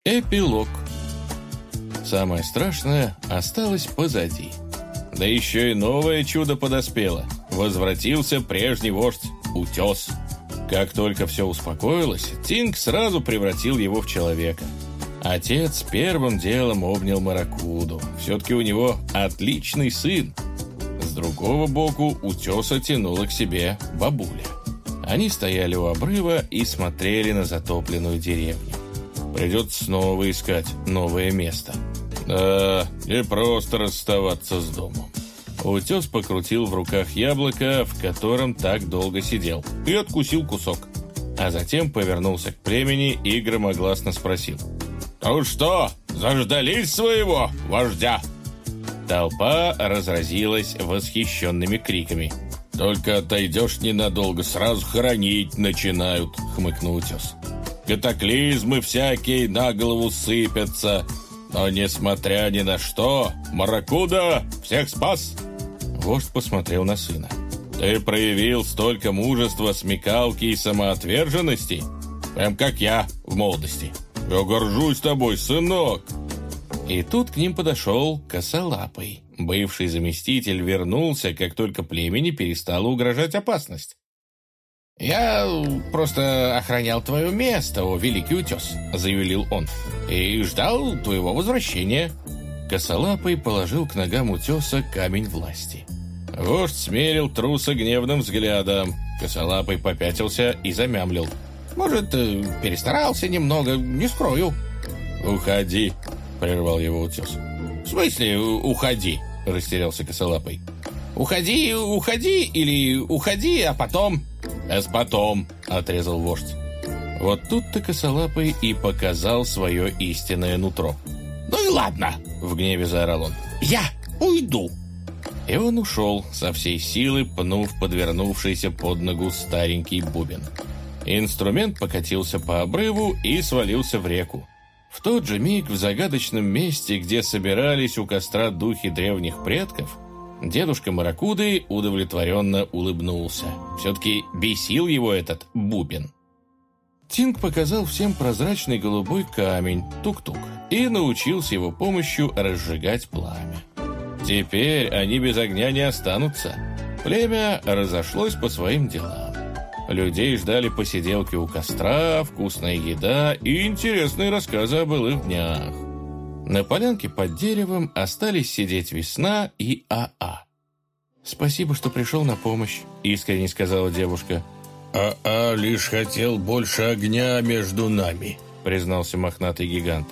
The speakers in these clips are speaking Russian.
Эпилог. Самое страшное осталось позади. Да еще и новое чудо подоспело. Возвратился прежний вождь — Утес. Как только все успокоилось, Тинг сразу превратил его в человека. Отец первым делом обнял Маракуду. Все-таки у него отличный сын. С другого боку Утеса тянула к себе бабуля. Они стояли у обрыва и смотрели на затопленную деревню. Придется снова искать новое место. Да, не просто расставаться с домом. Утес покрутил в руках яблоко, в котором так долго сидел, и откусил кусок. А затем повернулся к племени и громогласно спросил: «Ну что, заждались своего вождя?» Толпа разразилась восхищенными криками. «Только отойдешь ненадолго, сразу хоронить начинают», — хмыкнул Утес. «Катаклизмы всякие на голову сыпятся. Но, несмотря ни на что, Маракуда всех спас!» Вождь посмотрел на сына. «Ты проявил столько мужества, смекалки и самоотверженности, прям как я в молодости. Я горжусь тобой, сынок!» И тут к ним подошел Косолапый. Бывший заместитель вернулся, как только племени перестала угрожать опасность. «Я просто охранял твое место, о великий Утес», — заявил он, «и ждал твоего возвращения». Косолапый положил к ногам Утеса камень власти. Вождь смерил труса гневным взглядом. Косолапый попятился и замямлил: «Может, перестарался немного, не скрою». «Уходи», — прервал его Утес. «В смысле уходи?» — растерялся Косолапый. «Уходи или уходи, а потом...» «С потом», — отрезал вождь. Вот тут-то Косолапый и показал свое истинное нутро. «Ну и ладно», — в гневе заорал он, «я уйду». И он ушел, со всей силы пнув подвернувшийся под ногу старенький бубен. Инструмент покатился по обрыву и свалился в реку. В тот же миг в загадочном месте, где собирались у костра духи древних предков, дедушка Маракуды удовлетворенно улыбнулся. Все-таки бесил его этот бубен. Тинг показал всем прозрачный голубой камень, тук-тук, и научил с его помощью разжигать пламя. Теперь они без огня не останутся. Племя разошлось по своим делам. Людей ждали посиделки у костра, вкусная еда и интересные рассказы о былых днях. На полянке под деревом остались сидеть Весна и Аа. «Спасибо, что пришел на помощь», — искренне сказала девушка. Аа лишь хотел больше огня между нами», — признался мохнатый гигант.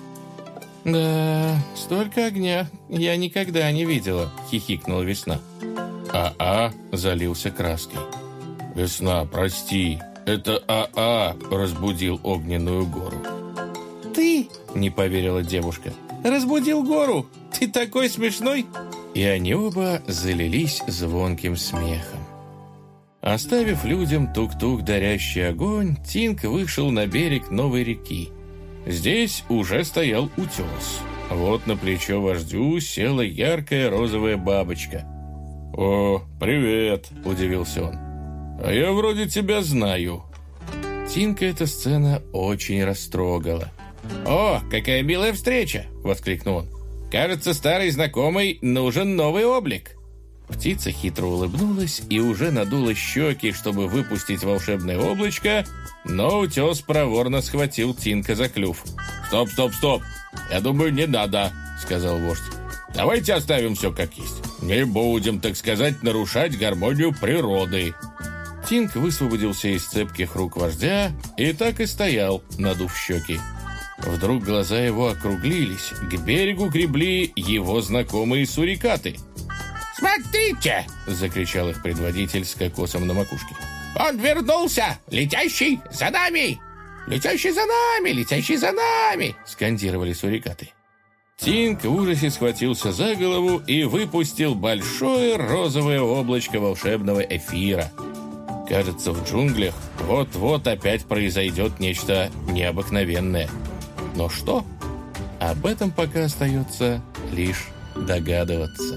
«Да, столько огня я никогда не видела», — хихикнула Весна. Аа залился краской. «Весна, прости, это Аа разбудил огненную гору». «Ты?» — не поверила девушка. «Разбудил гору? Ты такой смешной!» И они оба залились звонким смехом. Оставив людям тук-тук дарящий огонь, Тинг вышел на берег новой реки. Здесь уже стоял Утес. Вот на плечо вождю села яркая розовая бабочка. «О, привет!» — удивился он. «А я вроде тебя знаю». Тинга эта сцена очень растрогала. «О, какая милая встреча!» — воскликнул он. «Кажется, старый знакомый нужен новый облик». Птица хитро улыбнулась и уже надула щеки, чтобы выпустить волшебное облачко, но Утес проворно схватил Тинга за клюв. «Стоп! Я думаю, не надо», — сказал вождь. «Давайте оставим все как есть. Не будем, так сказать, нарушать гармонию природы». Тинг высвободился из цепких рук вождя и так и стоял, надув щеки. Вдруг глаза его округлились, к берегу гребли его знакомые сурикаты. «Смотрите!» — закричал их предводитель с кокосом на макушке. «Он вернулся! Летящий за нами! Летящий за нами! Летящий за нами!» — скандировали сурикаты. Тинг в ужасе схватился за голову и выпустил большое розовое облачко волшебного эфира. Кажется, в джунглях вот-вот опять произойдет нечто необыкновенное. Но что? Об этом пока остается лишь догадываться.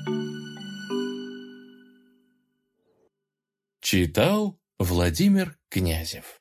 Читал Владимир Князев.